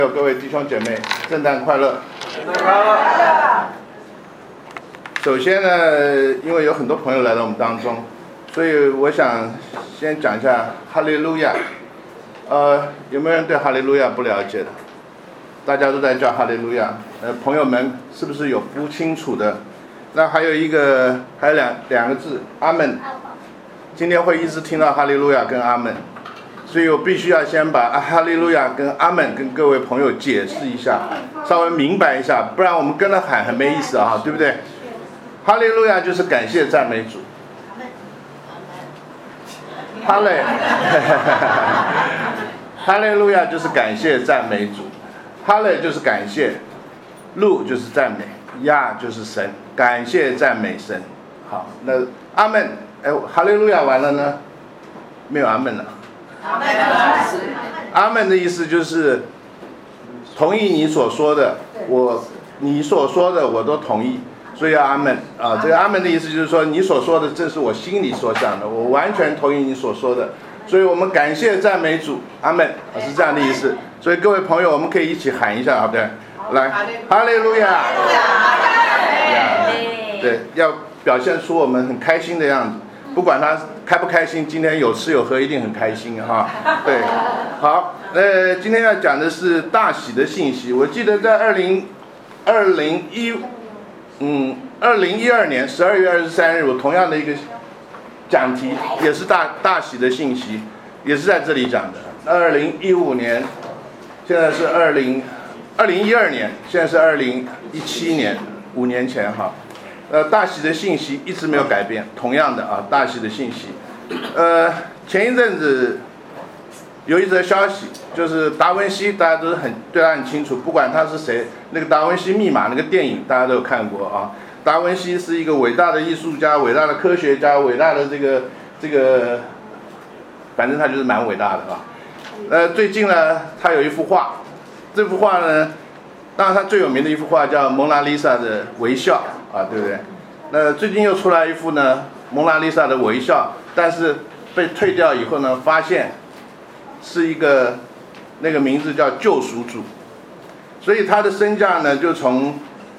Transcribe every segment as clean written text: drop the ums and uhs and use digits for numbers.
各位弟兄姐妹，圣诞快乐！ 圣诞快乐！ 首先呢，因为有很多朋友来到我们当中，所以我想先讲一下哈利路亚。有没有人对哈利路亚不了解的？大家都在叫哈利路亚。朋友们是不是有不清楚的？那还有两个字，阿门。今天会一直听到哈利路亚跟阿门。所以我必须要先把哈利路亚跟阿门跟各位朋友解释一下，稍微明白一下，不然我们跟着喊很没意思啊，对不对？哈利路亚就是感谢赞美主，哈利路亚就是感谢赞美主，哈利就是感谢，路就是赞美，亚就是神，感谢赞美神。好，那阿门，哈利路亚完了呢，没有阿门了。阿门的意思就是同意你所说的，你所说的我都同意，所以要阿门啊。这个阿门的意思就是说，你所说的正是我心里所想的，我完全同意你所说的，所以我们感谢赞美主，阿门啊，是这样的意思。所以各位朋友，我们可以一起喊一下，好不对？来，哈利路亚！对，要表现出我们很开心的样子。不管他开不开心，今天有吃有喝一定很开心哈。对，好，今天要讲的是大喜的信息。我记得在2012年12月23日，我同样的一个讲题也是大喜的信息，也是在这里讲的。2015年，现在是2012年，现在是2017年，5年前哈。大喜的信息一直没有改变，同样的啊，大喜的信息。前一阵子有一则消息，就是达文西，大家都对他很清楚，不管他是谁，那个达文西密码那个电影大家都有看过啊。达文西是一个伟大的艺术家，伟大的科学家，伟大的这个，反正他就是蛮伟大的啊。最近呢，他有一幅画，这幅画呢，当然他最有名的一幅画叫《蒙娜丽莎的微笑》。啊，对不对？那最近又出来一幅呢，蒙娜丽莎的微笑，但是被退掉以后呢，发现是一个那个名字叫救赎主，所以他的身价呢就从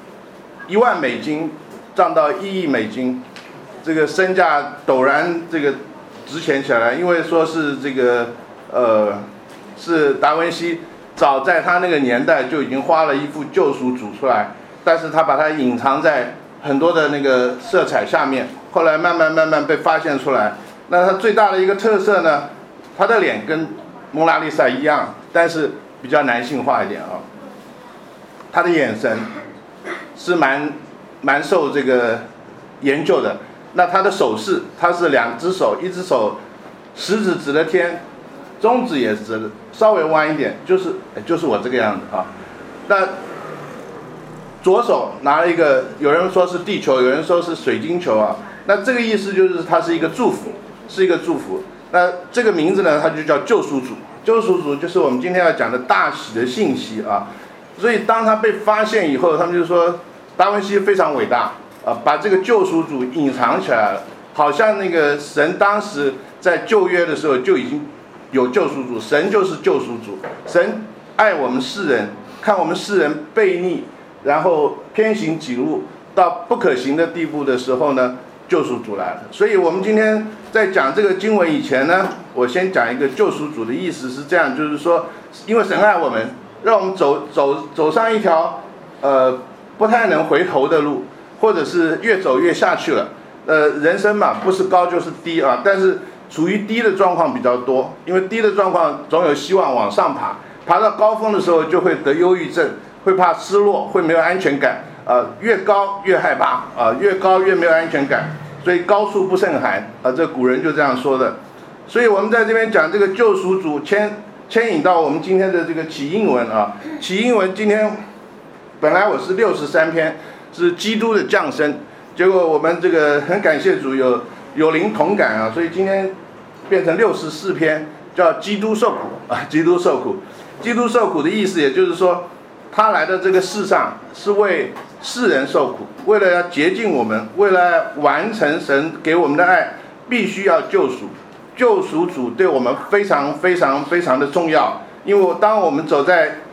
1万美金涨到1亿美金，这个身价陡然这个值钱起来，因为说是这个是达文西早在他那个年代就已经画了一幅救赎主出来，但是他把它隐藏在很多的那个色彩下面，后来慢慢被发现出来。那它最大的一个特色呢，他的脸跟蒙娜丽莎一样，但是比较男性化一点啊。他的眼神是蛮受这个研究的。那他的手势，他是2只手，一只手食指指着天，中指也指稍微弯一点，就是我这个样子啊。那左手拿了一个，有人说是地球，有人说是水晶球啊。那这个意思就是它是一个祝福，是一个祝福。那这个名字呢，它就叫救赎主。救赎主就是我们今天要讲的大喜的信息啊。所以当他被发现以后，他们就说达文西非常伟大啊，把这个救赎主隐藏起来了，好像那个神当时在旧约的时候就已经有救赎主，神就是救赎主，神爱我们世人，看我们世人悖逆，然后偏行己路到不可行的地步的时候呢，救赎主来了。所以我们今天在讲这个经文以前呢，我先讲一个救赎主的意思是这样，就是说，因为神爱我们，让我们走上一条不太能回头的路，或者是越走越下去了。人生嘛，不是高就是低啊，但是属于低的状况比较多，因为低的状况总有希望往上爬，爬到高峰的时候就会得忧郁症。会怕失落，会没有安全感，越高越害怕，越高越没有安全感，所以高处不胜寒，这古人就这样说的。所以我们在这边讲这个救赎主牵引到我们今天的这个起因文啊，起因文今天本来我是63篇，是基督的降生，结果我们这个很感谢主有灵同感啊，所以今天变成64篇，叫基督受苦啊，基督受苦，基督受苦的意思也就是说。他来的这个世上是为世人受苦，为了要洁净我们，为了完成神给我们的爱，必须要救赎。救赎主对我们非常非常非常的重要，因为当我们走在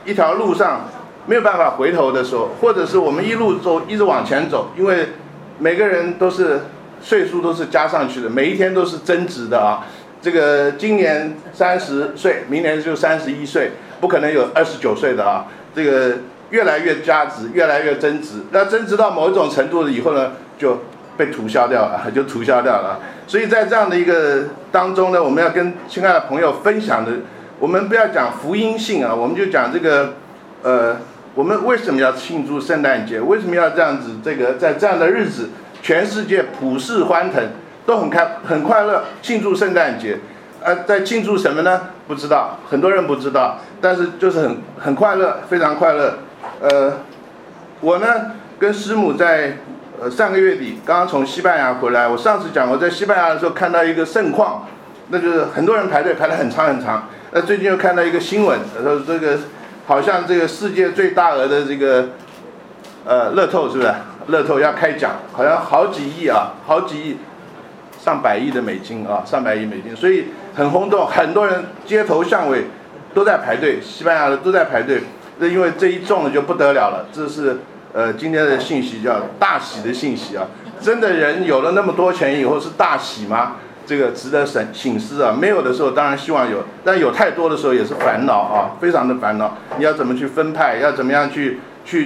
一条路上没有办法回头的时候，或者是我们一路走一直往前走，因为每个人都是岁数都是加上去的，每一天都是增值的啊。这个今年30岁，明年就31岁，不可能有29岁的啊。这个越来越加值，越来越增值。那增值到某一种程度了以后呢，就被涂销掉了，所以在这样的一个当中呢，我们要跟亲爱的朋友分享的，我们不要讲福音性啊，我们就讲这个我们为什么要庆祝圣诞节？为什么要这样子？这个在这样的日子，全世界普世欢腾，都很快乐，庆祝圣诞节。在庆祝什么呢？不知道，很多人不知道，但是就是很快乐，非常快乐。我呢跟师母在上个月底刚刚从西班牙回来。我上次讲我在西班牙的时候看到一个盛况，那就是很多人排队排得很长很长。最近又看到一个新闻，说这个好像这个世界最大额的这个乐透是不是？乐透要开奖，好像好几亿啊，好几亿，上百亿的美金啊，上百亿美金，所以很轰动，很多人街头巷尾都在排队，西班牙的都在排队。因为这一中了就不得了了，这是今天的信息，叫大喜的信息啊！真的人有了那么多钱以后是大喜吗？这个值得省思啊！没有的时候当然希望有，但有太多的时候也是烦恼啊，非常的烦恼。你要怎么去分派？要怎么样去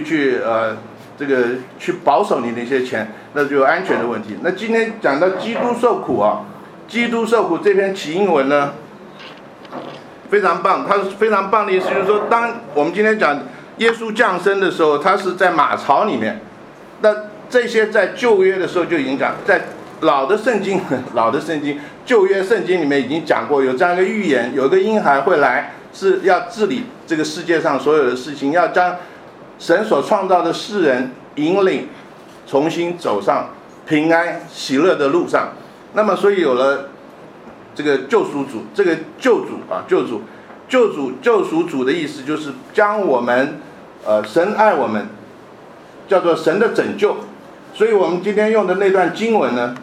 保守你的一些钱？那就有安全的问题。那今天讲到基督受苦啊，基督受苦这篇起因文呢，非常棒，它是非常棒的意思，就是说，当我们今天讲耶稣降生的时候，他是在马槽里面。那这些在旧约的时候就已经讲，在老的圣经、旧约圣经里面已经讲过，有这样一个预言，有一个婴孩会来，是要治理这个世界上所有的事情，要将神所创造的世人引领，重新走上平安喜乐的路上。那么，所以有了这个救赎主，这个救赎主的意思就是将我们，神爱我们，叫做神的拯救。所以我们今天用的那段经文呢，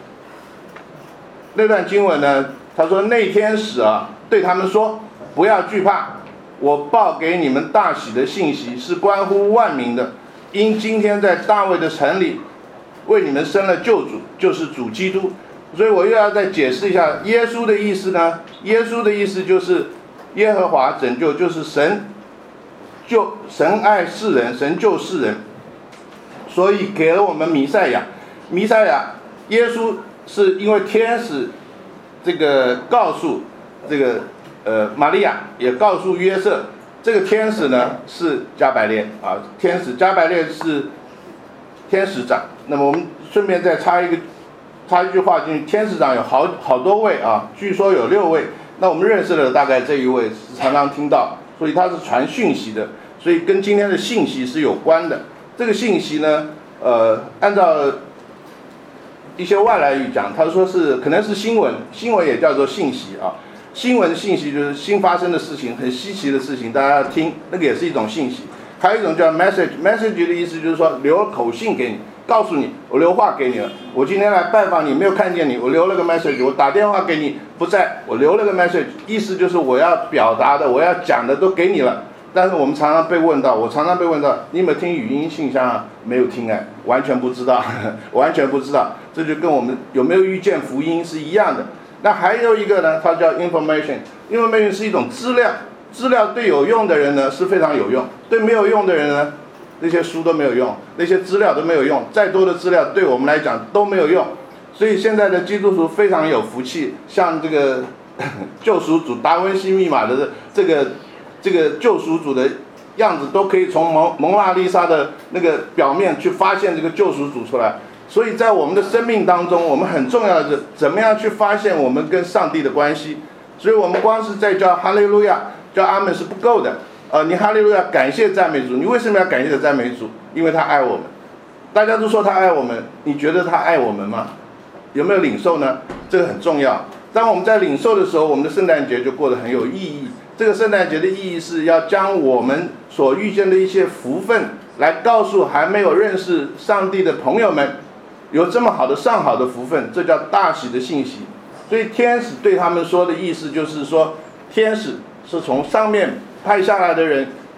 他说那天使啊对他们说，不要惧怕，我报给你们大喜的信息是关乎万民的，因今天在大卫的城里为你们生了救主，就是主基督。所以我又要再解释一下耶稣的意思呢。耶稣的意思就是耶和华拯救，就是神爱世人，神救世人，所以给了我们弥赛亚。耶稣是因为天使这个告诉这个玛利亚，也告诉约瑟，这个天使呢是加百列啊，加百列是天使长。那么我们顺便再插一句话进去，天使长有好多位啊，据说有6位。那我们认识的大概这一位是常常听到，所以他是传讯息的，所以跟今天的信息是有关的。这个信息呢，按照一些外来语讲，他说是可能是新闻也叫做信息啊。新闻信息就是新发生的事情，很稀奇的事情，大家要听，那个也是一种信息。还有一种叫 message 的意思就是说留口信给你，告诉你我留话给你了，我今天来拜访你没有看见你，我留了个 message， 我打电话给你不在，我留了个 message， 意思就是我要表达的我要讲的都给你了。但是我常常被问到，你有没有听语音信箱啊？没有听完全不知道这就跟我们有没有遇见福音是一样的。那还有一个呢，它叫 information 是一种资料对有用的人呢是非常有用，对没有用的人呢，那些书都没有用，那些资料都没有用，再多的资料对我们来讲都没有用。所以现在的基督徒非常有福气，像这个救赎主达文西密码的这个救赎主的样子，都可以从蒙娜丽莎的那个表面去发现这个救赎主出来。所以在我们的生命当中，我们很重要的是怎么样去发现我们跟上帝的关系。所以我们光是在叫哈利路亚、叫阿们是不够的。你哈利路亚感谢赞美主，你为什么要感谢赞美主？因为他爱我们。大家都说他爱我们，你觉得他爱我们吗？有没有领受呢？这个很重要。当我们在领受的时候，我们的圣诞节就过得很有意义。这个圣诞节的意义是要将我们所遇见的一些福分来告诉还没有认识上帝的朋友们，有这么好的上好的福分，这叫大喜的信息。所以天使对他们说的意思就是说，天使是从上面派下来的人，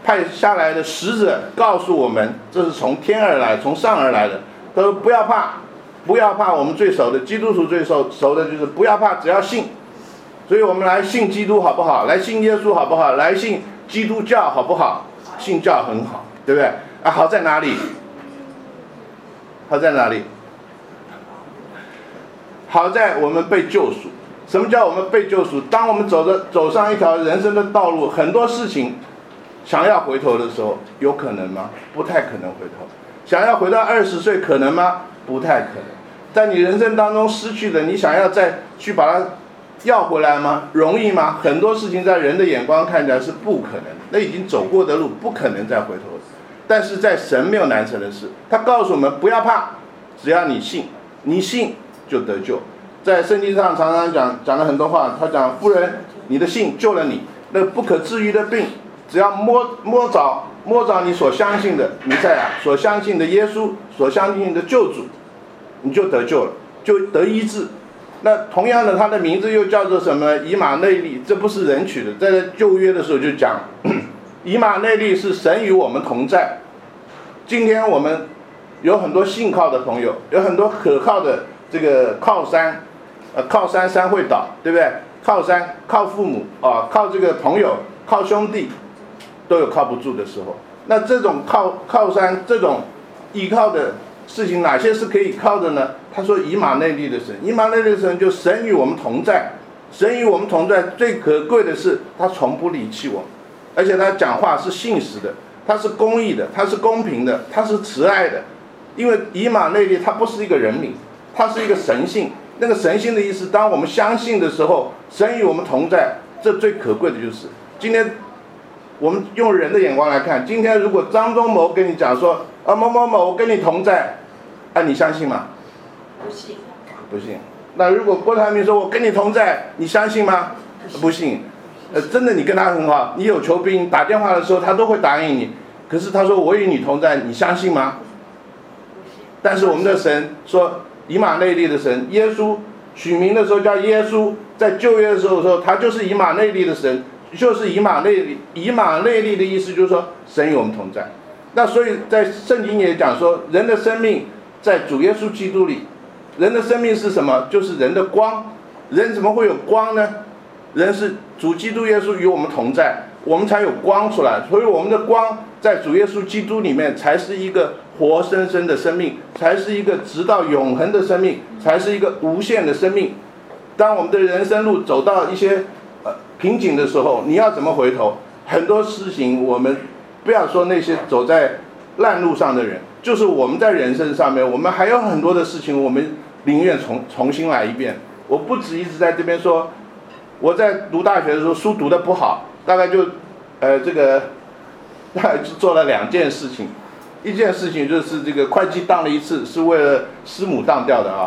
派下来的使者告诉我们，这是从天而来，从上而来的。他说不要怕，不要怕。我们最熟的基督徒最熟的就是不要怕，只要信。所以我们来信基督好不好？来信耶稣好不好？来信基督教好不好？信教很好，对不对？啊，好在哪里？好在哪里？好在我们被救赎。什么叫我们被救赎？当我们走上一条人生的道路，很多事情想要回头的时候，有可能吗？不太可能回头。想要回到20岁，可能吗？不太可能。在你人生当中失去的，你想要再去把它要回来吗？容易吗？很多事情在人的眼光看起来是不可能，那已经走过的路不可能再回头。但是在神没有难成的事，他告诉我们不要怕，只要你信，你信就得救。在圣经上常常讲了很多话，他讲夫人，你的信救了你，那不可治愈的病，只要摸着你所相信的弥赛亚，所相信的耶稣，所相信的救主，你就得救了，就得医治。那同样的，他的名字又叫做什么？以马内利，这不是人取的，在旧约的时候就讲，以马内利是神与我们同在。今天我们有很多信靠的朋友，有很多可靠的这个靠山，靠山山会倒，对不对？靠山，靠父母啊，靠这个朋友，靠兄弟，都有靠不住的时候。那这种靠山，这种依靠的事情，哪些是可以靠的呢？他说以马内利的神，以马内利的神就神与我们同在，神与我们同在，最可贵的是他从不离弃我们，而且他讲话是信实的，他是公义的，他是公平的，他是慈爱的。因为以马内利它不是一个人名，它是一个神性。那个神性的意思，当我们相信的时候，神与我们同在，这最可贵的就是今天我们用人的眼光来看，今天如果张忠谋跟你讲说某某某我跟你同在，你相信吗？不信。那如果郭台铭说我跟你同在，你相信吗？不信。真的你跟他很好，你有求必应，打电话的时候他都会答应你。可是他说我与你同在，你相信吗？但是我们的神说，以马内利的神，耶稣取名的时候叫耶稣，在旧约的时候说他就是以马内利的神，就是以马内利。以马内利的意思就是说神与我们同在。那所以在圣经也讲说，人的生命在主耶稣基督里，人的生命是什么？就是人的光。人怎么会有光呢？人是主基督耶稣与我们同在，我们才有光出来。所以我们的光在主耶稣基督里面才是一个活生生的生命，才是一个直到永恒的生命，才是一个无限的生命。当我们的人生路走到一些瓶颈的时候，你要怎么回头？很多事情我们不要说那些走在烂路上的人，就是我们在人生上面，我们还有很多的事情，我们宁愿重新来一遍。我不止一直在这边说，我在读大学的时候书读得不好，大概就大概就做了2件事情。一件事情就是这个会计当了一次，是为了师母当掉的啊。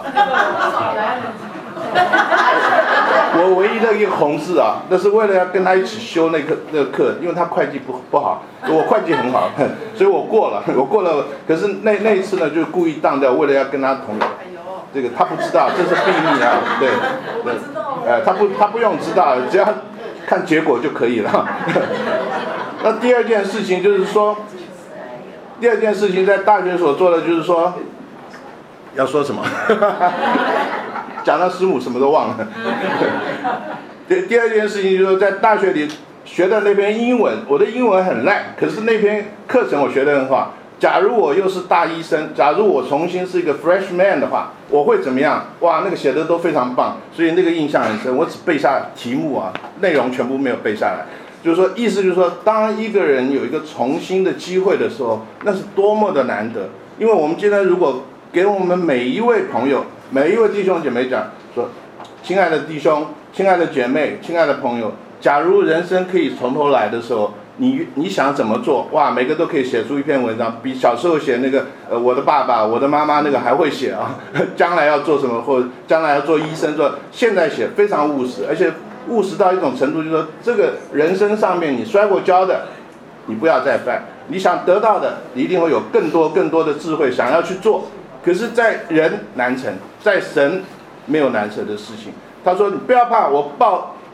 我唯一的一个同事啊，那是为了要跟他一起修那个课，因为他会计不好，我会计很好，所以我过了。可是那一次呢，就故意当掉，为了要跟他同这个他不知道，这是秘密啊，对，他不用知道，只要看结果就可以了。那第二件事情就是说。第二件事情在大学所做的就是说，要说什么？讲到师母什么都忘了。第二件事情就是在大学里学的那篇英文，我的英文很烂，可是那篇课程我学得很好。假如我又是大一生，假如我重新是一个 freshman 的话，我会怎么样？哇，那个写的都非常棒，所以那个印象很深。我只背下题目啊，内容全部没有背下来。就是说，意思就是说，当一个人有一个重新的机会的时候，那是多么的难得。因为我们今天如果给我们每一位朋友、每一位弟兄姐妹讲说，亲爱的弟兄、亲爱的姐妹、亲爱的朋友，假如人生可以从头来的时候，你想怎么做？哇，每个都可以写出一篇文章，比小时候写那个我的爸爸、我的妈妈那个还会写啊。将来要做什么，或者将来要做医生，现在写非常务实，而且。务实到一种程度，就是说，这个人生上面你摔过跤的，你不要再犯；你想得到的，你一定会有更多的智慧想要去做。可是，在人难成，在神没有难成的事情。他说：“你不要怕，我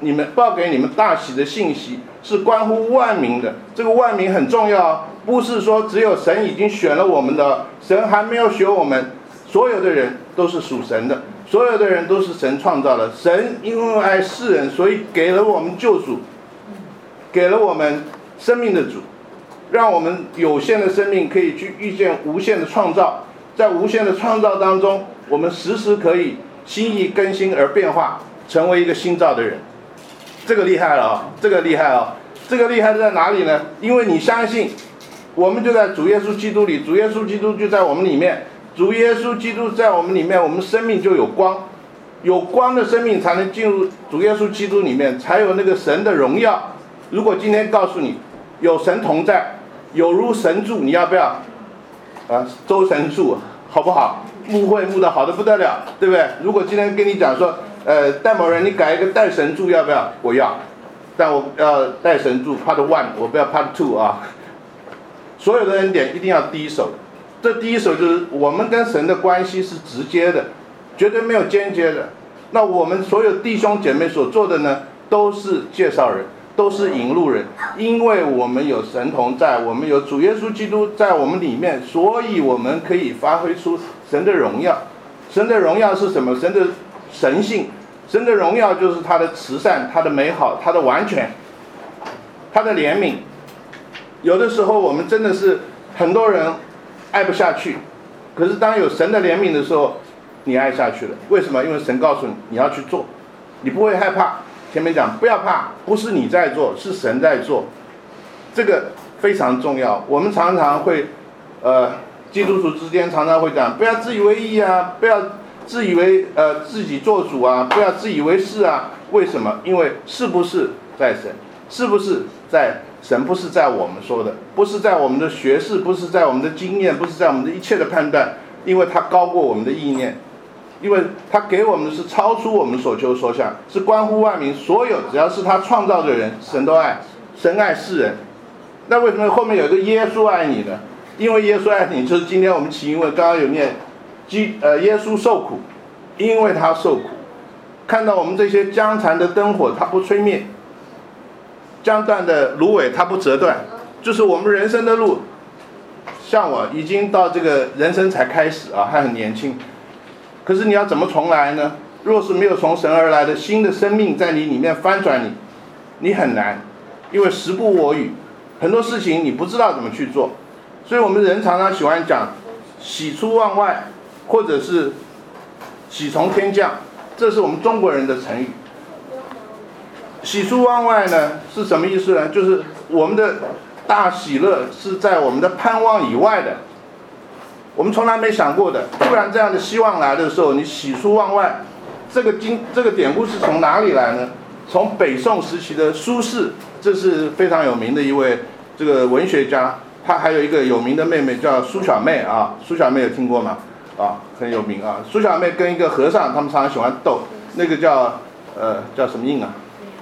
给你们大喜的信息，是关乎万民的。这个万民很重要，不是说只有神已经选了我们的，神还没有选我们。所有的人都是属神的，所有的人都是神创造的。神因为爱世人，所以给了我们救主，给了我们生命的主，让我们有限的生命可以去遇见无限的创造。在无限的创造当中，我们时时可以心意更新而变化，成为一个新造的人。这个厉害了啊！这个厉害啊！这个厉害在哪里呢？因为你相信，我们就在主耶稣基督里，主耶稣基督就在我们里面。主耶稣基督在我们里面，我们生命就有光，有光的生命才能进入主耶稣基督里面，才有那个神的荣耀。如果今天告诉你有神同在，有如神助，你要不要？周神助好不好？牧会牧得好的不得了，对不对？如果今天跟你讲说，带某人你改一个带神助，要不要？我要，但我要带神助 Part 1，我不要 Part 2啊。所有的恩典一定要第一手的。这第一手就是我们跟神的关系是直接的，绝对没有间接的。那我们所有弟兄姐妹所做的呢，都是介绍人，都是引路人，因为我们有神同在，我们有主耶稣基督在我们里面，所以我们可以发挥出神的荣耀。神的荣耀是什么？神的神性，神的荣耀就是他的慈善，他的美好，他的完全，他的怜悯。有的时候我们真的是很多人爱不下去，可是当有神的怜悯的时候，你爱下去了。为什么？因为神告诉你你要去做，你不会害怕。前面讲不要怕，不是你在做，是神在做，这个非常重要。我们常常会基督徒之间常常会讲，不要自以为意啊，不要自以为自己做主啊，不要自以为是啊。为什么？因为是不是在神，是不是在神，不是在我们说的，不是在我们的学识，不是在我们的经验，不是在我们的一切的判断，因为它高过我们的意念，因为他给我们的是超出我们所求所想，是关乎万民，所有只要是他创造的人，神都爱，神爱世人。那为什么后面有一个耶稣爱你呢？因为耶稣爱你，就是今天我们起因文刚刚有念，耶稣受苦，因为他受苦，看到我们这些将残的灯火，他不吹灭，将断的芦苇他不折断，就是我们人生的路。像我已经到这个人生才开始啊，还很年轻。可是你要怎么重来呢？若是没有从神而来的新的生命在你里面翻转你，你很难，因为时不我与，很多事情你不知道怎么去做。所以我们人常常喜欢讲喜出望外，或者是喜从天降，这是我们中国人的成语。喜出望外呢是什么意思呢？就是我们的大喜乐是在我们的盼望以外的，我们从来没想过的。突然这样的希望来的时候，你喜出望外。这个典故是从哪里来呢？从北宋时期的苏轼，这是非常有名的一位这个文学家。他还有一个有名的妹妹叫苏小妹啊，苏小妹有听过吗？啊，很有名啊。苏小妹跟一个和尚，他们常常喜欢斗，那个叫什么印啊？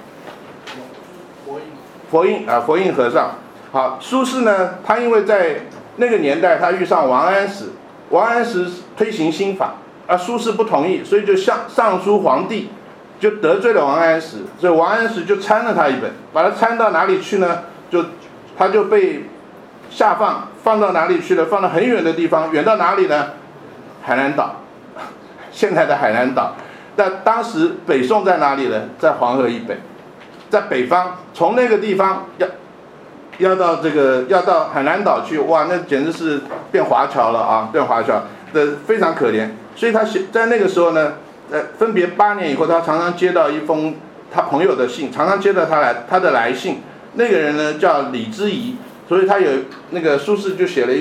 佛印啊，佛印和尚。好，苏轼呢，他因为在那个年代他遇上王安石，王安石推行新法，苏轼不同意，所以就上书皇帝，就得罪了王安石，所以王安石就参了他一本，把他参到哪里去呢？他就被下放到哪里去了？放到很远的地方，远到哪里呢？海南岛，现在的海南岛。但当时北宋在哪里呢？在黄河以北，在北方，从那个地方要到海南岛去，哇，那简直是变华侨了啊，变华侨的非常可怜。所以他在那个时候呢，分别8年以后，他常常接到一封他朋友的信，常常接到他的来信。那个人呢叫李之仪，所以他有那个苏轼就写了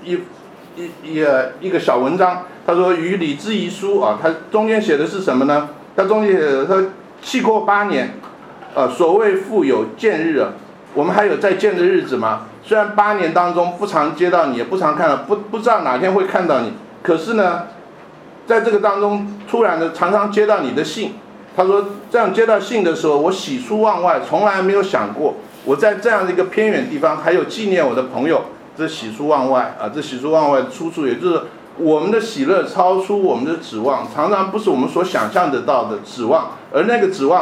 一个小文章，他说与李之仪书啊，他中间写的是什么呢？他中间写的他气过8年，所谓复有见日啊，我们还有再见的日子吗？虽然8年当中不常接到你，也不常看到，不知道哪天会看到你，可是呢，在这个当中突然的常常接到你的信。他说这样接到信的时候，我喜出望外，从来没有想过我在这样的一个偏远地方还有纪念我的朋友，这喜出望外啊！这喜出望外的出处，也就是我们的喜乐超出我们的指望，常常不是我们所想象得到的指望，而那个指望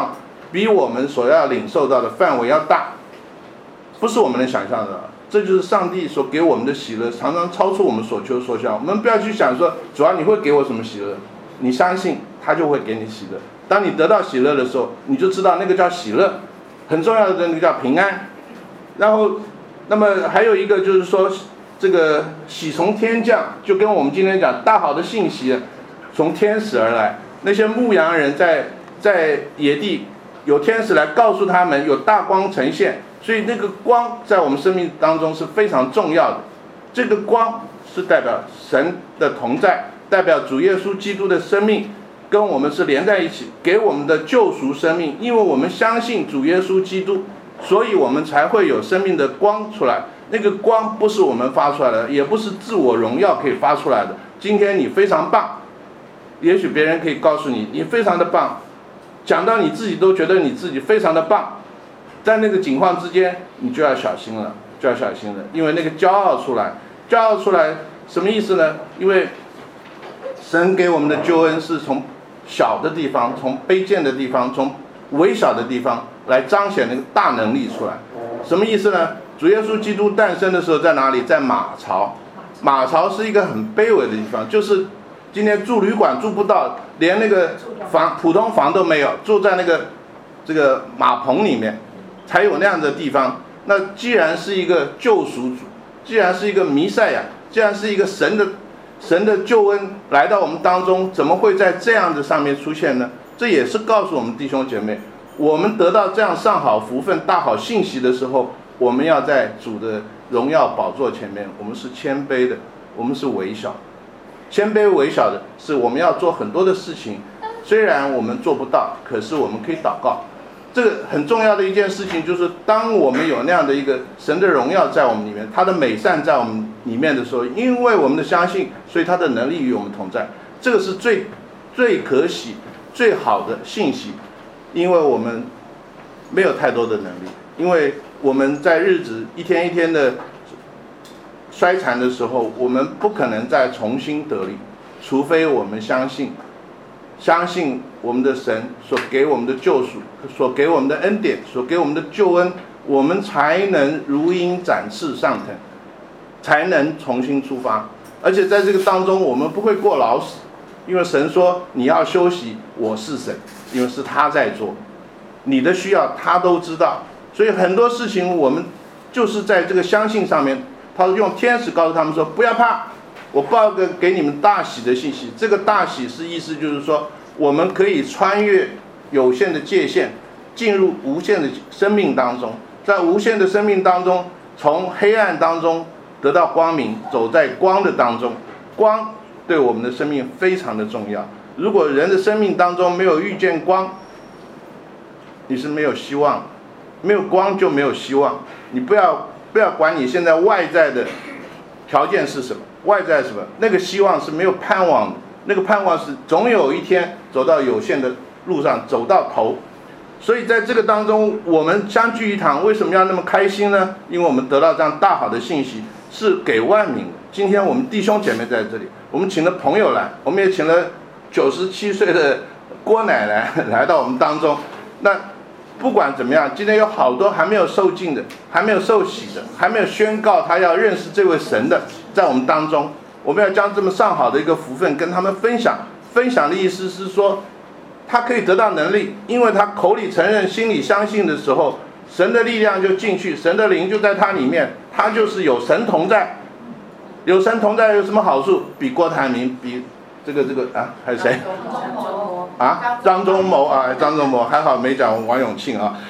比我们所要领受到的范围要大，不是我们能想象的。这就是上帝所给我们的喜乐，常常超出我们所求所想。我们不要去想说，主要你会给我什么喜乐，你相信他就会给你喜乐。当你得到喜乐的时候，你就知道那个叫喜乐。很重要的那个叫平安。然后那么还有一个就是说，这个喜从天降，就跟我们今天讲大好的信息从天使而来。那些牧羊人在野地有天使来告诉他们有大光呈现，所以那个光在我们生命当中是非常重要的。这个光是代表神的同在，代表主耶稣基督的生命跟我们是连在一起，给我们的救赎生命。因为我们相信主耶稣基督，所以我们才会有生命的光出来。那个光不是我们发出来的，也不是自我荣耀可以发出来的。今天你非常棒，也许别人可以告诉你，你非常的棒，讲到你自己都觉得你自己非常的棒，在那个情况之间，你就要小心了，因为那个骄傲出来什么意思呢？因为神给我们的救恩是从小的地方，从卑贱的地方，从微小的地方来彰显那个大能力出来。什么意思呢？主耶稣基督诞生的时候在哪里？在马槽。马槽是一个很卑微的地方，就是今天住旅馆住不到，连那个普通房都没有，住在那个这个马棚里面才有那样的地方。那既然是一个救赎主，既然是一个弥赛亚，既然是一个神的救恩来到我们当中，怎么会在这样的上面出现呢？这也是告诉我们弟兄姐妹，我们得到这样上好福分大好信息的时候，我们要在主的荣耀宝座前面，我们是谦卑的，我们是微小。谦卑微小的是我们要做很多的事情，虽然我们做不到，可是我们可以祷告。这个很重要的一件事情就是，当我们有那样的一个神的荣耀在我们里面，他的美善在我们里面的时候，因为我们的相信，所以他的能力与我们同在。这个是最可喜最好的信息。因为我们没有太多的能力，因为我们在日子一天一天的衰残的时候，我们不可能再重新得力，除非我们相信我们的神所给我们的救赎，所给我们的恩典，所给我们的救恩，我们才能如鹰展翅上腾，才能重新出发。而且在这个当中，我们不会过劳死，因为神说你要休息，我是神，因为是他在做，你的需要他都知道。所以很多事情我们就是在这个相信上面，他用天使告诉他们说，不要怕，我报个给你们大喜的信息。这个大喜是意思就是说，我们可以穿越有限的界限，进入无限的生命当中，在无限的生命当中，从黑暗当中得到光明，走在光的当中。光对我们的生命非常的重要。如果人的生命当中没有遇见光，你是没有希望的，没有光就没有希望。你不要管你现在外在的条件是什么，外在什么，那个希望是没有盼望的。那个盼望是总有一天走到有限的路上，走到头。所以在这个当中，我们相聚一堂，为什么要那么开心呢？因为我们得到这样大好的信息，是给万民的。今天我们弟兄姐妹在这里，我们请了朋友来，我们也请了97岁的郭奶奶来到我们当中。那不管怎么样，今天有好多还没有受浸的，还没有受洗的，还没有宣告他要认识这位神的，在我们当中，我们要将这么上好的一个福分跟他们分享。分享的意思是说，他可以得到能力，因为他口里承认，心里相信的时候，神的力量就进去，神的灵就在他里面，他就是有神同在。有神同在有什么好处？比郭台铭，比这个啊，还有谁？啊，张忠谋啊，张忠谋还好没讲王永庆啊。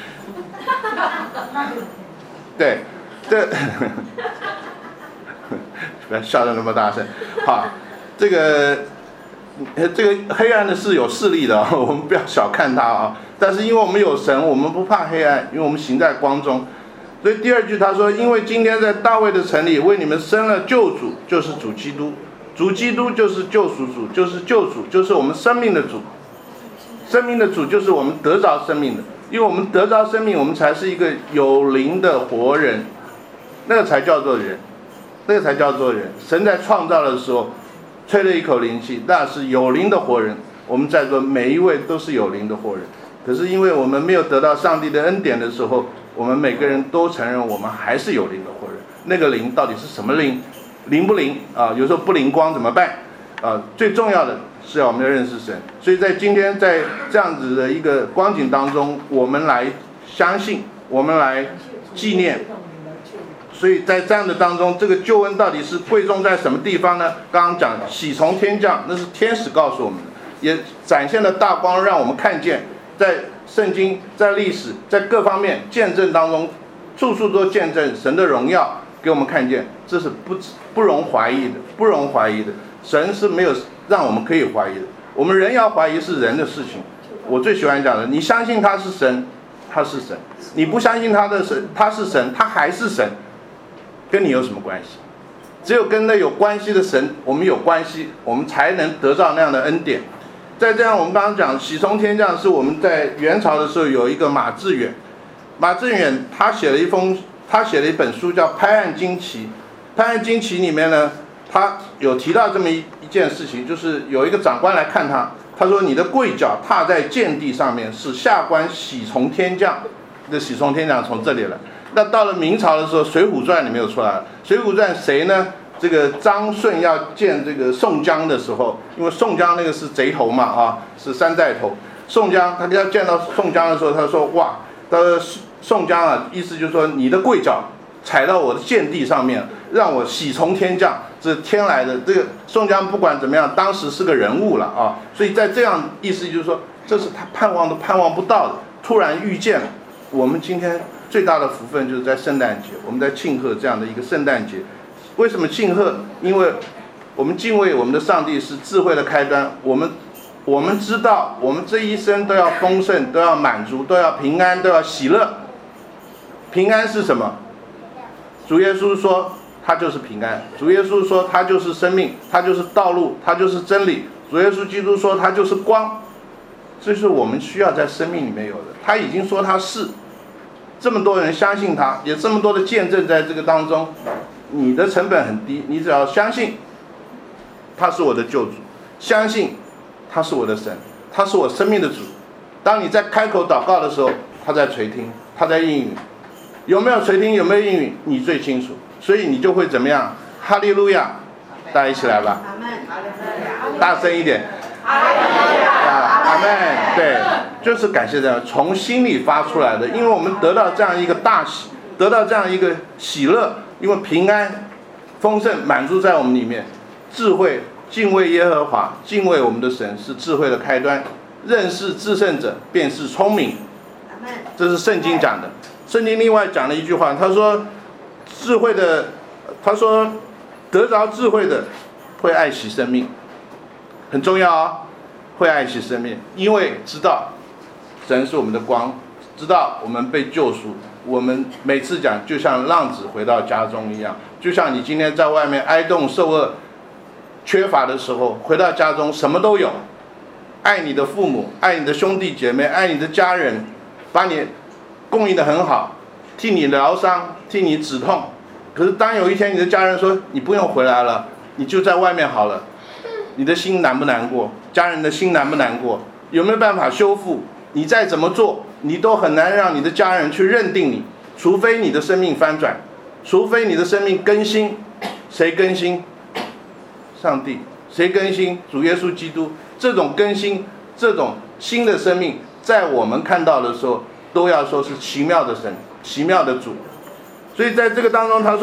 对，不要笑得那么大声。好，这个黑暗的是有势力的，我们不要小看它啊。但是因为我们有神，我们不怕黑暗，因为我们行在光中。所以第二句他说，因为今天在大卫的城里为你们生了救主，就是主基督。主基督就是救赎主，就是救主，就是我们生命的主。生命的主就是我们得着生命的，因为我们得着生命，我们才是一个有灵的活人，那个才叫做人，那个才叫做人。神在创造的时候吹了一口灵气，那是有灵的活人。我们在座每一位都是有灵的活人， 可是因为我们没有得到上帝的恩典的时候，我们每个人都承认我们还是有灵的活人。那个灵到底是什么灵？灵不灵啊？有时候不灵光怎么办啊？最重要的是要我们要认识神。所以在今天在这样子的一个光景当中，我们来相信，我们来纪念。所以在这样的当中，这个救恩到底是贵重在什么地方呢？刚刚讲喜从天降，那是天使告诉我们的，也展现了大光，让我们看见在圣经、在历史、在各方面见证当中，处处都见证神的荣耀，给我们看见，这是不容怀疑的，不容怀疑的。神是没有让我们可以怀疑的，我们人要怀疑是人的事情。我最喜欢讲的，你相信他是神，他是神；你不相信他是神，他还是神。跟你有什么关系？只有跟那有关系的神，我们有关系，我们才能得到那样的恩典。再这样，我们刚刚讲喜从天降，是我们在元朝的时候有一个马致远，马致远他写了一本书叫《拍案惊奇》。《拍案惊奇》里面呢，他有提到这么一件事情，就是有一个长官来看他，他说你的跪脚踏在剑地上面，是下官喜从天降。这喜从天降从这里来。那到了明朝的时候，《水浒传》里面又出来了。《水浒传》谁呢？这个张顺要见这个宋江的时候，因为宋江那个是贼头嘛，啊，是山寨头。宋江他要见到宋江的时候，他说哇，他说宋江啊，意思就是说你的跪脚踩到我的剑地上面，让我喜从天降，这是天来的。这个宋江不管怎么样，当时是个人物了啊，所以在这样意思就是说，这是他盼望都盼望不到的，突然遇见了。我们今天最大的福分就是在圣诞节，我们在庆贺这样的一个圣诞节。为什么庆贺？因为我们敬畏我们的上帝是智慧的开端。我们知道，我们这一生都要丰盛，都要满足，都要平安，都要喜乐。平安是什么？主耶稣说他就是平安，主耶稣说他就是生命，他就是道路，他就是真理。主耶稣基督说他就是光，这是我们需要在生命里面有的。他已经说他是，这么多人相信他，也这么多的见证在这个当中。你的成本很低，你只要相信他是我的救主，相信他是我的神，他是我生命的主。当你在开口祷告的时候，他在垂听，他在应允。有没有垂听，有没有应允，你最清楚。所以你就会怎么样？哈利路亚！大家一起来吧，大声一点。阿们，对，就是感谢这样从心里发出来的，因为我们得到这样一个大喜，得到这样一个喜乐，因为平安、丰盛、满足在我们里面。智慧、敬畏耶和华，敬畏我们的神是智慧的开端。认识至圣者便是聪明，这是圣经讲的。圣经另外讲了一句话，他说智慧的，他说得着智慧的会爱惜生命，很重要啊，会爱惜生命，因为知道神是我们的光，知道我们被救赎。我们每次讲就像浪子回到家中一样，就像你今天在外面挨冻受饿缺乏的时候，回到家中什么都有，爱你的父母，爱你的兄弟姐妹，爱你的家人，把你供应得很好，替你疗伤，替你止痛。可是当有一天你的家人说你不用回来了，你就在外面好了，你的心难不难过？家人的心难不难过？有没有办法修复？你再怎么做，你都很难让你的家人去认定你，除非你的生命翻转，除非你的生命更新。谁更新？上帝。谁更新？主耶稣基督。这种更新，这种新的生命，在我们看到的时候，都要说是奇妙的神，奇妙的主。所以在这个当中，他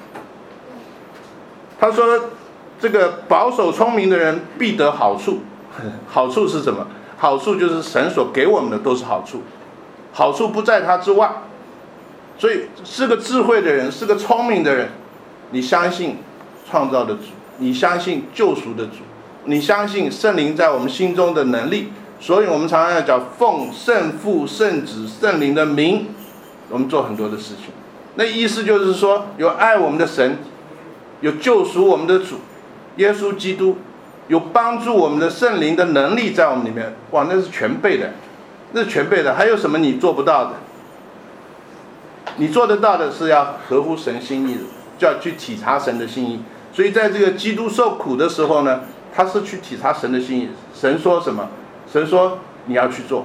说这个保守聪明的人必得好处。好处是什么？好处就是神所给我们的都是好处，好处不在他之外。所以是个智慧的人，是个聪明的人，你相信创造的主，你相信救赎的主，你相信圣灵在我们心中的能力。所以我们常常要讲奉圣父圣子圣灵的名，我们做很多的事情。那意思就是说，有爱我们的神，有救赎我们的主耶稣基督，有帮助我们的圣灵的能力在我们里面。哇，那是全备的，那是全备的。还有什么你做不到的？你做得到的是要合乎神心意的，就要去体察神的心意。所以在这个基督受苦的时候呢，他是去体察神的心意。神说什么？神说你要去做，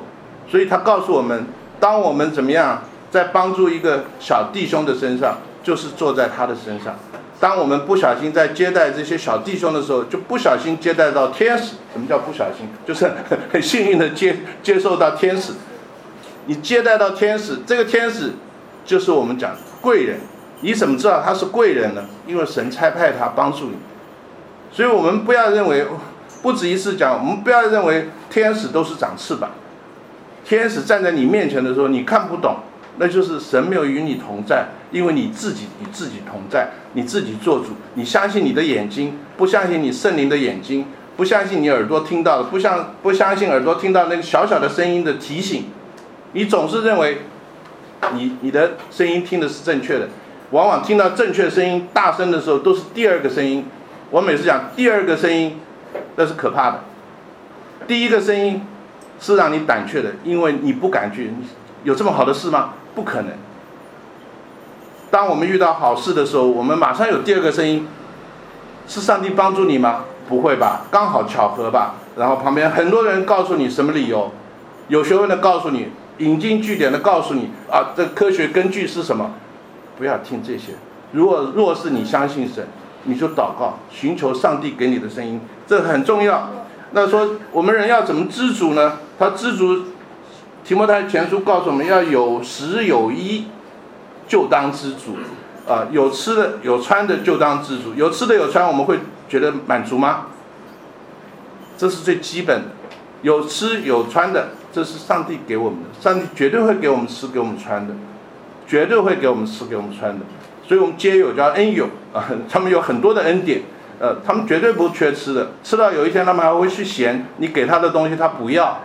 所以他告诉我们，当我们怎么样在帮助一个小弟兄的身上，就是坐在他的身上。当我们不小心在接待这些小弟兄的时候，就不小心接待到天使。什么叫不小心？就是很幸运的接受到天使。你接待到天使，这个天使就是我们讲贵人。你怎么知道他是贵人呢？因为神差派他帮助你。所以我们不要认为，不止一次讲，我们不要认为天使都是长翅膀。天使站在你面前的时候，你看不懂，那就是神没有与你同在，因为你自己与自己同在，你自己做主，你相信你的眼睛，不相信你圣灵的眼睛，不相信你耳朵听到的，不相信耳朵听到那个小小的声音的提醒，你总是认为你的声音听的是正确的，往往听到正确的声音大声的时候都是第二个声音。我每次讲第二个声音那是可怕的，第一个声音是让你胆怯的，因为你不敢去。有这么好的事吗？不可能。当我们遇到好事的时候，我们马上有第二个声音，是上帝帮助你吗？不会吧，刚好巧合吧。然后旁边很多人告诉你什么理由，有学问的告诉你，引经据典的告诉你啊，这科学根据是什么？不要听这些。若是你相信神，你就祷告，寻求上帝给你的声音，这很重要。那说我们人要怎么知足呢？他知足，提摩太前书告诉我们要有食有衣，就当知足。有吃的有穿的就当知足。有吃的有穿，我们会觉得满足吗？这是最基本的。有吃有穿的，这是上帝给我们的，上帝绝对会给我们吃给我们穿的，绝对会给我们吃给我们穿的。所以我们皆有叫恩友他们有很多的恩典，他们绝对不缺吃的，吃到有一天他们还会去嫌你给他的东西他不要。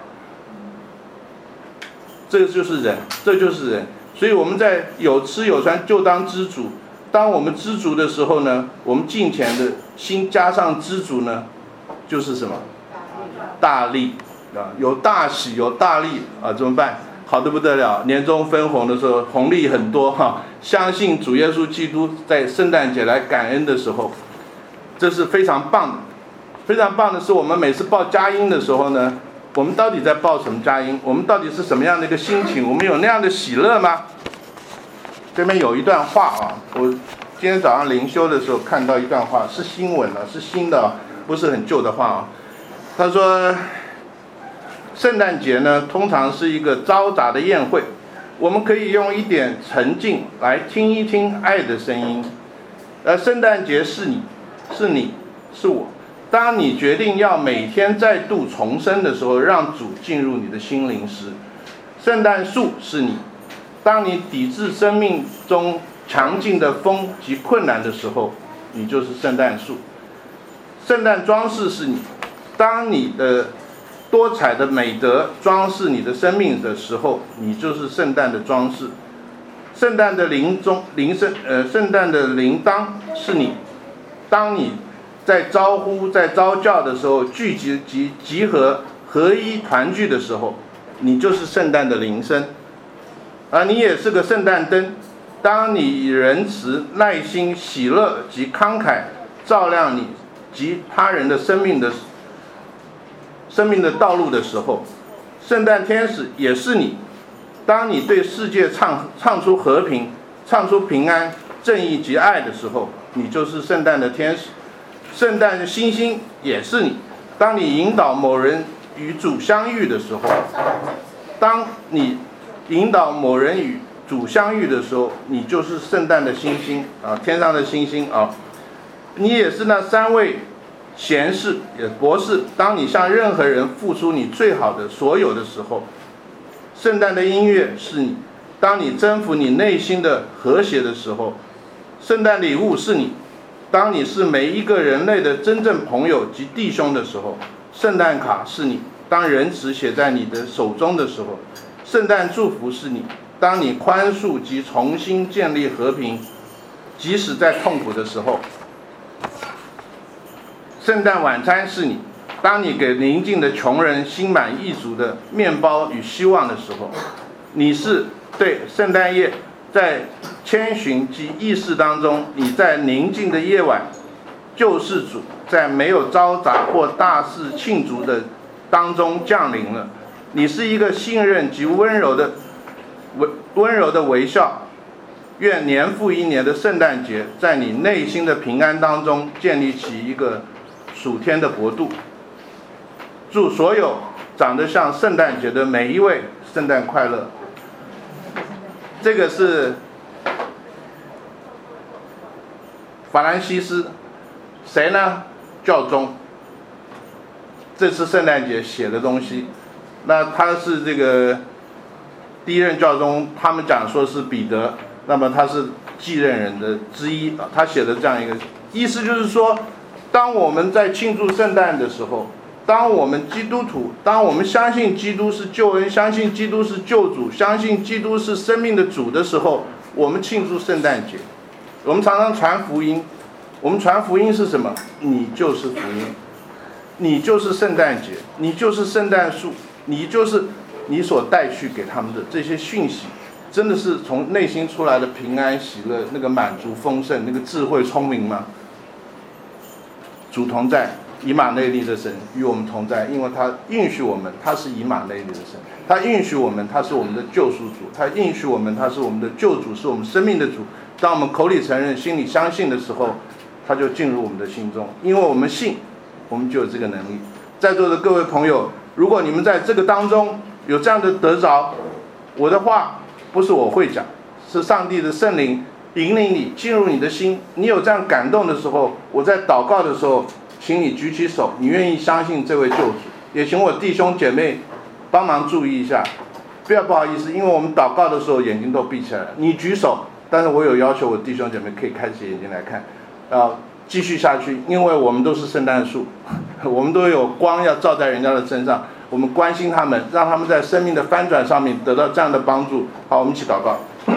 这就是人，这就是人。所以我们在有吃有穿就当知足。当我们知足的时候呢，我们敬虔的心加上知足呢，就是什么？大利有大喜有大利怎么办？好得不得了，年终分红的时候红利很多相信主耶稣基督在圣诞节来感恩的时候，这是非常棒的。非常棒的是，我们每次报佳音的时候呢，我们到底在报什么佳音？我们到底是什么样的一个心情？我们有那样的喜乐吗？这边有一段话我今天早上灵修的时候看到一段话，是新闻是新的不是很旧的话他说圣诞节呢，通常是一个嘈杂的宴会，我们可以用一点沉静来听一听爱的声音。圣诞节是你，是我。当你决定要每天再度重生的时候，让主进入你的心灵时，圣诞树是你。当你抵制生命中强劲的风及困难的时候，你就是圣诞树。圣诞装饰是你。当你的多彩的美德装饰你的生命的时候，你就是圣诞的装饰。圣诞的圣诞的铃铛是你。当你在招呼在招叫的时候，聚集及集合合一团聚的时候，你就是圣诞的铃声。你也是个圣诞灯。当你以仁慈耐心喜乐及慷慨照亮你及他人的生命的道路的时候，圣诞天使也是你。当你对世界唱出和平，唱出平安正义及爱的时候，你就是圣诞的天使。圣诞的星星也是你。当你引导某人与主相遇的时候，你就是圣诞的星星天上的星星你也是那3位贤士也博士。当你向任何人付出你最好的所有的时候，圣诞的音乐是你。当你征服你内心的和谐的时候，圣诞礼物是你。当你是每一个人类的真正朋友及弟兄的时候，圣诞卡是你。当仁慈写在你的手中的时候，圣诞祝福是你。当你宽恕及重新建立和平，即使在痛苦的时候，圣诞晚餐是你。当你给邻近的穷人心满意足的面包与希望的时候，你是对圣诞夜在千寻及意识当中，你在宁静的夜晚，救世主在没有嘈杂或大肆庆祝的当中降临了。 你是一个信任及温柔的微笑。愿年复一年的圣诞节在你内心的平安当中建立起一个属天的国度。祝所有长得像圣诞节的每一位圣诞快乐。这个是法兰西斯，谁呢？教宗。这次圣诞节写的东西，那他是这个第一任教宗，他们讲说是彼得，那么他是继任人的之一啊。他写的这样一个意思就是说，当我们在庆祝圣诞的时候，当我们基督徒，当我们相信基督是救恩，相信基督是救主，相信基督是生命的主的时候，我们庆祝圣诞节。我们常常传福音，我们传福音是什么？你就是福音，你就是圣诞节，你就是圣诞树，你就是你所带去给他们的这些讯息，真的是从内心出来的平安喜乐，那个满足丰盛，那个智慧聪明吗？主同在，以马内利的神与我们同在，因为他应许我们他是以马内利的神，他应许我们他是我们的救赎主，他应许我们他是我们的救主，是我们生命的主。当我们口里承认，心里相信的时候，他就进入我们的心中，因为我们信，我们就有这个能力。在座的各位朋友，如果你们在这个当中有这样的得着，我的话不是我会讲，是上帝的圣灵引领你进入你的心。你有这样感动的时候，我在祷告的时候，请你举起手，你愿意相信这位救主。也请我弟兄姐妹帮忙注意一下，不好意思，因为我们祷告的时候眼睛都闭起来了。你举手，但是我有要求我弟兄姐妹可以开起眼睛来看，继续下去，因为我们都是圣诞树，我们都有光要照在人家的身上，我们关心他们，让他们在生命的翻转上面得到这样的帮助。好，我们一起祷告。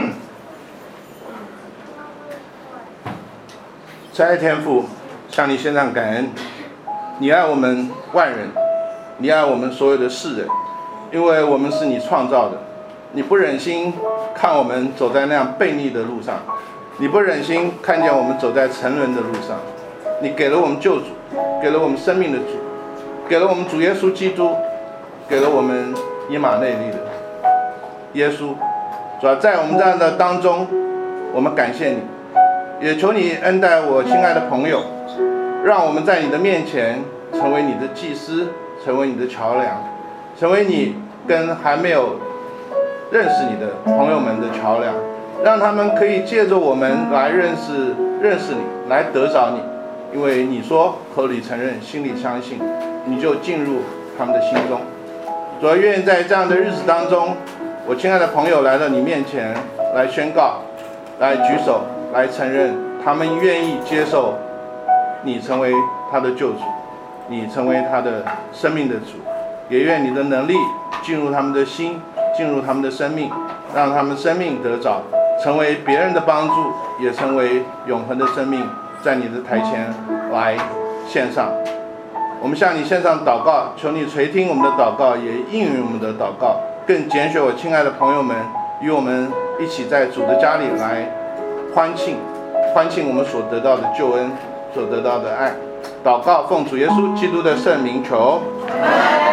亲爱的天父，向你献上感恩，你爱我们万人，你爱我们所有的世人，因为我们是你创造的，你不忍心看我们走在那样悖逆的路上，你不忍心看见我们走在沉沦的路上，你给了我们救主，给了我们生命的主，给了我们主耶稣基督，给了我们以马内利的耶稣。主要在我们这样的当中，我们感谢你，也求你恩待我亲爱的朋友，让我们在你的面前成为你的祭司，成为你的桥梁，成为你跟还没有认识你的朋友们的桥梁，让他们可以借着我们来认识你，来得着你。因为你说口里承认，心里相信，你就进入他们的心中。主要愿意在这样的日子当中，我亲爱的朋友来到你面前，来宣告，来举手，来承认他们愿意接受你成为他的救主，你成为他的生命的主。也愿你的能力进入他们的心，进入他们的生命，让他们生命得着，成为别人的帮助，也成为永恒的生命，在你的台前来献上。我们向你献上祷告，求你垂听我们的祷告，也应允我们的祷告，更拣选我亲爱的朋友们与我们一起在主的家里来欢庆我们所得到的救恩，所得到的爱。祷告奉主耶稣基督的圣名求。